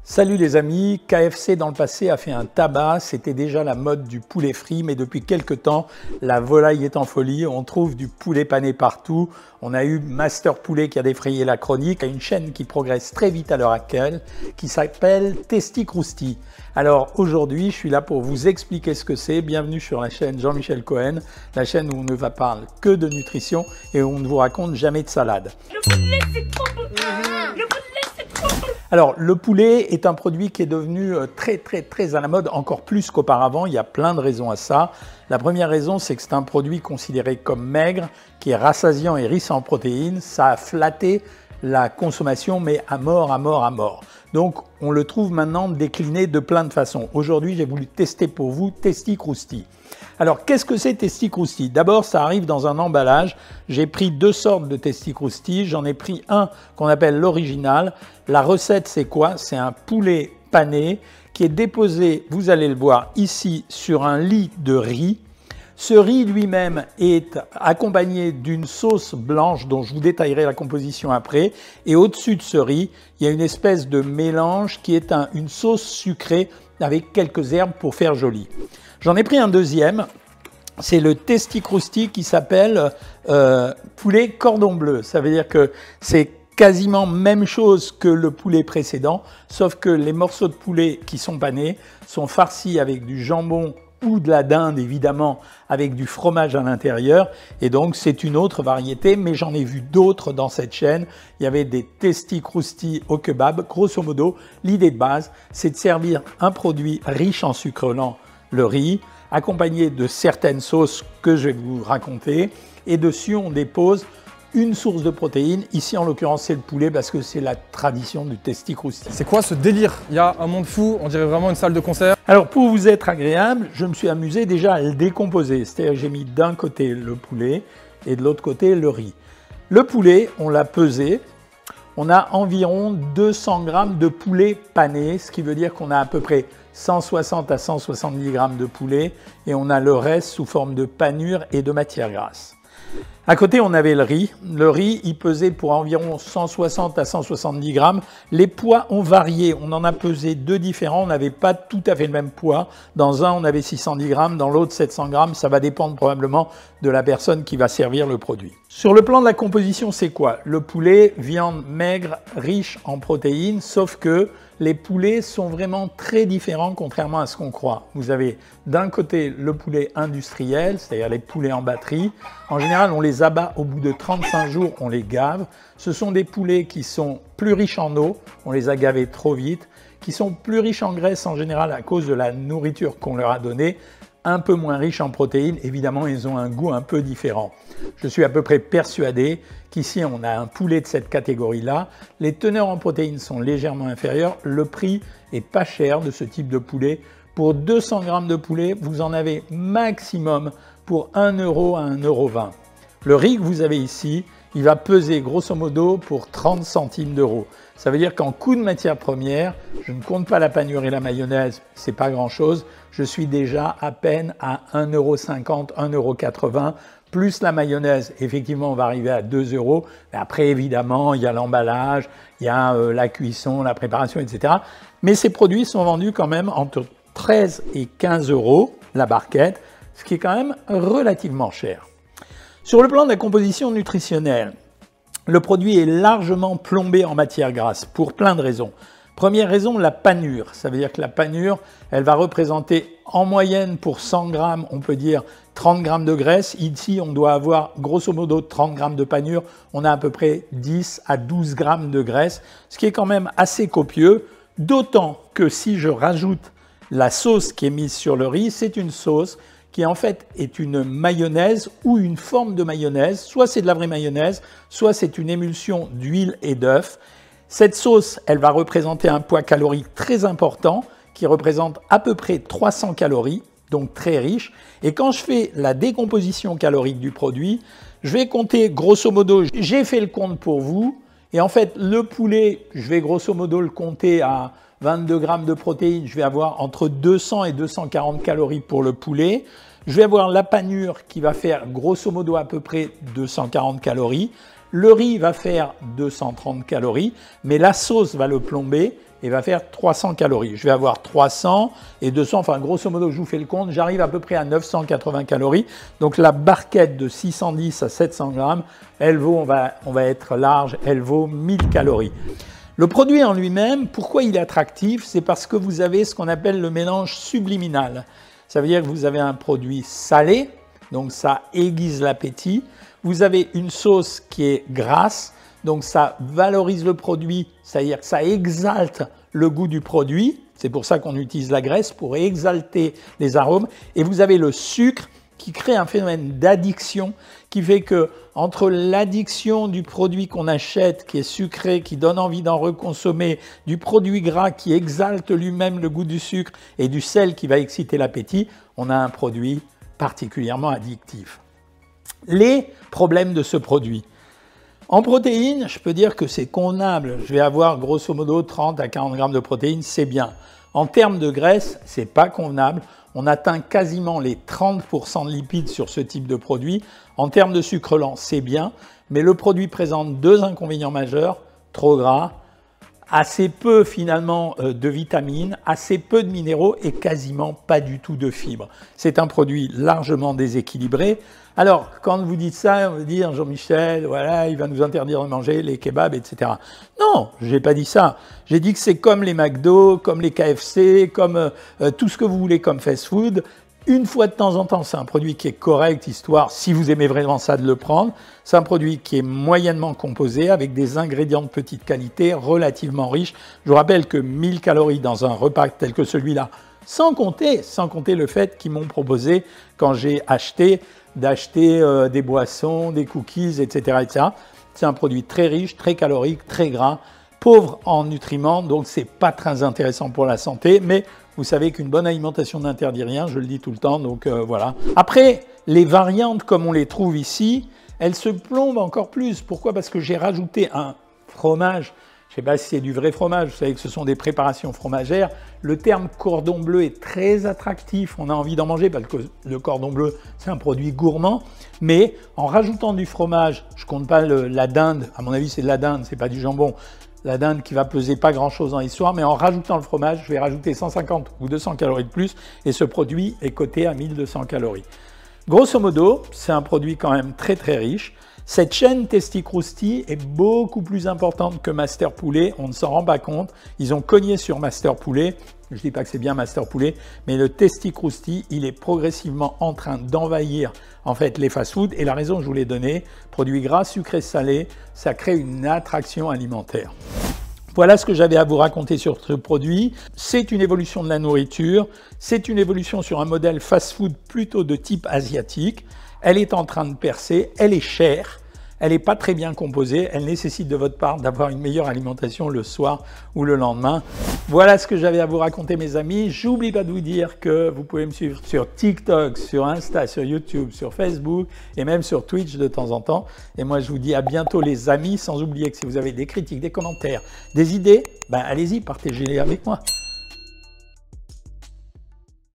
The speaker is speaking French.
Salut les amis, KFC dans le passé a fait un tabac, c'était déjà la mode du poulet frit, mais depuis quelques temps, la volaille est en folie, on trouve du poulet pané partout. On a eu Master Poulet qui a défrayé la chronique, une chaîne qui progresse très vite à l'heure actuelle, qui s'appelle Tasty Crousty. Alors aujourd'hui, je suis là pour vous expliquer ce que c'est. Bienvenue sur la chaîne Jean-Michel Cohen, la chaîne où on ne va parler que de nutrition et où on ne vous raconte jamais de salade. Le poulet, c'est trop bon. Le poulet, c'est trop bon. Alors, le poulet est un produit qui est devenu très à la mode, encore plus qu'auparavant. Il y a plein de raisons à ça. La première raison, c'est que c'est un produit considéré comme maigre, qui est rassasiant et riche en protéines. Ça a flatté la consommation, mais à mort. Donc, on le trouve maintenant décliné de plein de façons. Aujourd'hui, j'ai voulu tester pour vous Tasty Crousty. Alors, qu'est-ce que c'est Tasty Crousty? D'abord, ça arrive dans un emballage. J'ai pris deux sortes de Tasty Crousty. J'en ai pris un qu'on appelle l'original. La recette, c'est quoi? C'est un poulet pané qui est déposé, vous allez le voir ici, sur un lit de riz. Ce riz lui-même est accompagné d'une sauce blanche dont je vous détaillerai la composition après. Et au-dessus de ce riz, il y a une espèce de mélange qui est une sauce sucrée avec quelques herbes pour faire joli. J'en ai pris un deuxième, c'est le Tasty Crousty qui s'appelle poulet cordon bleu. Ça veut dire que c'est quasiment même chose que le poulet précédent, sauf que les morceaux de poulet qui sont panés sont farcis avec du jambon ou de la dinde, évidemment, avec du fromage à l'intérieur. Et donc, c'est une autre variété, mais j'en ai vu d'autres dans cette chaîne. Il y avait des Tasty Crousty au kebab. Grosso modo, l'idée de base, c'est de servir un produit riche en sucre lent, le riz, accompagné de certaines sauces que je vais vous raconter. Et dessus, on dépose une source de protéines. Ici, en l'occurrence, c'est le poulet parce que c'est la tradition du Tasty Crousty. C'est quoi ce délire? Il y a un monde fou, on dirait vraiment une salle de concert. Alors, pour vous être agréable, je me suis amusé déjà à le décomposer. C'est-à-dire que j'ai mis d'un côté le poulet et de l'autre côté le riz. Le poulet, on l'a pesé. On a environ 200 grammes de poulet pané, ce qui veut dire qu'on a à peu près 160 à 170 grammes de poulet et on a le reste sous forme de panure et de matière grasse. À côté, on avait le riz. Le riz, il pesait pour environ 160 à 170 grammes. Les poids ont varié. On en a pesé deux différents. On n'avait pas tout à fait le même poids. Dans un, on avait 610 grammes. Dans l'autre, 700 grammes. Ça va dépendre probablement de la personne qui va servir le produit. Sur le plan de la composition, c'est quoi? Le poulet, viande maigre, riche en protéines, sauf que les poulets sont vraiment très différents contrairement à ce qu'on croit. Vous avez d'un côté le poulet industriel, c'est-à-dire les poulets en batterie. En général, on les abat au bout de 35 jours, on les gave. Ce sont des poulets qui sont plus riches en eau, on les a gavés trop vite, qui sont plus riches en graisse en général à cause de la nourriture qu'on leur a donnée, un peu moins riches en protéines. Évidemment, ils ont un goût un peu différent. Je suis à peu près persuadé qu'ici, on a un poulet de cette catégorie-là. Les teneurs en protéines sont légèrement inférieures. Le prix est pas cher de ce type de poulet. Pour 200 grammes de poulet, vous en avez maximum pour 1 euro à 1,20 €. Le riz que vous avez ici, il va peser grosso modo pour 30 centimes d'euros. Ça veut dire qu'en coût de matière première, je ne compte pas la panure et la mayonnaise, c'est pas grand-chose. Je suis déjà à peine à 1,50 €, 1,80 €, plus la mayonnaise. Effectivement, on va arriver à 2 €. Mais après, évidemment, il y a l'emballage, il y a la cuisson, la préparation, etc. Mais ces produits sont vendus quand même entre 13 et 15 € la barquette, ce qui est quand même relativement cher. Sur le plan de la composition nutritionnelle, le produit est largement plombé en matière grasse pour plein de raisons. Première raison, la panure. Ça veut dire que la panure, elle va représenter en moyenne pour 100 grammes, on peut dire 30 grammes de graisse. Ici, on doit avoir grosso modo 30 grammes de panure. On a à peu près 10 à 12 grammes de graisse, ce qui est quand même assez copieux. D'autant que si je rajoute la sauce qui est mise sur le riz, c'est une sauce qui en fait est une mayonnaise ou une forme de mayonnaise. Soit c'est de la vraie mayonnaise, soit c'est une émulsion d'huile et d'œuf. Cette sauce, elle va représenter un poids calorique très important qui représente à peu près 300 calories, donc très riche. Et quand je fais la décomposition calorique du produit, je vais compter grosso modo, j'ai fait le compte pour vous, et en fait le poulet, je vais grosso modo le compter à 22 grammes de protéines, je vais avoir entre 200 et 240 calories pour le poulet. Je vais avoir la panure qui va faire grosso modo à peu près 240 calories. Le riz va faire 230 calories, mais la sauce va le plomber et va faire 300 calories. Je vais avoir 300 et 200, enfin grosso modo je vous fais le compte, j'arrive à peu près à 980 calories. Donc la barquette de 610 à 700 grammes, elle vaut, on va être large, elle vaut 1000 calories. Le produit en lui-même, pourquoi il est attractif? C'est parce que vous avez ce qu'on appelle le mélange subliminal. Ça veut dire que vous avez un produit salé, donc ça aiguise l'appétit. Vous avez une sauce qui est grasse, donc ça valorise le produit, c'est-à-dire que ça exalte le goût du produit. C'est pour ça qu'on utilise la graisse, pour exalter les arômes. Et vous avez le sucre qui crée un phénomène d'addiction, qui fait que entre l'addiction du produit qu'on achète, qui est sucré, qui donne envie d'en reconsommer, du produit gras qui exalte lui-même le goût du sucre et du sel qui va exciter l'appétit, on a un produit particulièrement addictif. Les problèmes de ce produit. En protéines, je peux dire que c'est convenable. Je vais avoir grosso modo 30 à 40 grammes de protéines, c'est bien. En termes de graisse, c'est pas convenable. On atteint quasiment les 30% de lipides sur ce type de produit. En termes de sucre lent, c'est bien, mais le produit présente deux inconvénients majeurs, trop gras, assez peu finalement de vitamines, assez peu de minéraux et quasiment pas du tout de fibres. C'est un produit largement déséquilibré. Alors, quand vous dites ça, on va dire Jean-Michel, voilà, il va nous interdire de manger les kebabs, etc. Non, je n'ai pas dit ça. J'ai dit que c'est comme les McDo, comme les KFC, comme tout ce que vous voulez comme fast-food. Une fois de temps en temps, c'est un produit qui est correct, histoire, si vous aimez vraiment ça, de le prendre. C'est un produit qui est moyennement composé, avec des ingrédients de petite qualité, relativement riches. Je vous rappelle que 1000 calories dans un repas tel que celui-là, sans compter le fait qu'ils m'ont proposé, quand j'ai d'acheter des boissons, des cookies, etc. etc. C'est un produit très riche, très calorique, très gras, pauvre en nutriments, donc c'est pas très intéressant pour la santé, mais vous savez qu'une bonne alimentation n'interdit rien, je le dis tout le temps, donc voilà. Après, les variantes comme on les trouve ici, elles se plombent encore plus. Pourquoi? Parce que j'ai rajouté un fromage. Je ne sais pas si c'est du vrai fromage, vous savez que ce sont des préparations fromagères. Le terme cordon bleu est très attractif, on a envie d'en manger parce que le cordon bleu, c'est un produit gourmand. Mais en rajoutant du fromage, je ne compte pas la dinde, à mon avis c'est de la dinde, c'est pas du jambon. La dinde qui va peser pas grand-chose dans l'histoire, mais en rajoutant le fromage, je vais rajouter 150 ou 200 calories de plus et ce produit est coté à 1200 calories. Grosso modo, c'est un produit quand même très très riche. Cette chaîne Testicrousti est beaucoup plus importante que Master Poulet, on ne s'en rend pas compte. Ils ont cogné sur Master Poulet, je ne dis pas que c'est bien Master Poulet, mais le Testicrousti, il est progressivement en train d'envahir en fait les fast-foods. Et la raison, je vous l'ai donnée, produits gras, sucrés, salés, ça crée une attraction alimentaire. Voilà ce que j'avais à vous raconter sur ce produit. C'est une évolution de la nourriture, c'est une évolution sur un modèle fast-food plutôt de type asiatique. Elle est en train de percer, elle est chère, elle n'est pas très bien composée, elle nécessite de votre part d'avoir une meilleure alimentation le soir ou le lendemain. Voilà ce que j'avais à vous raconter mes amis. J'oublie pas de vous dire que vous pouvez me suivre sur TikTok, sur Insta, sur YouTube, sur Facebook et même sur Twitch de temps en temps. Et moi je vous dis à bientôt les amis, sans oublier que si vous avez des critiques, des commentaires, des idées, ben allez-y, partagez-les avec moi.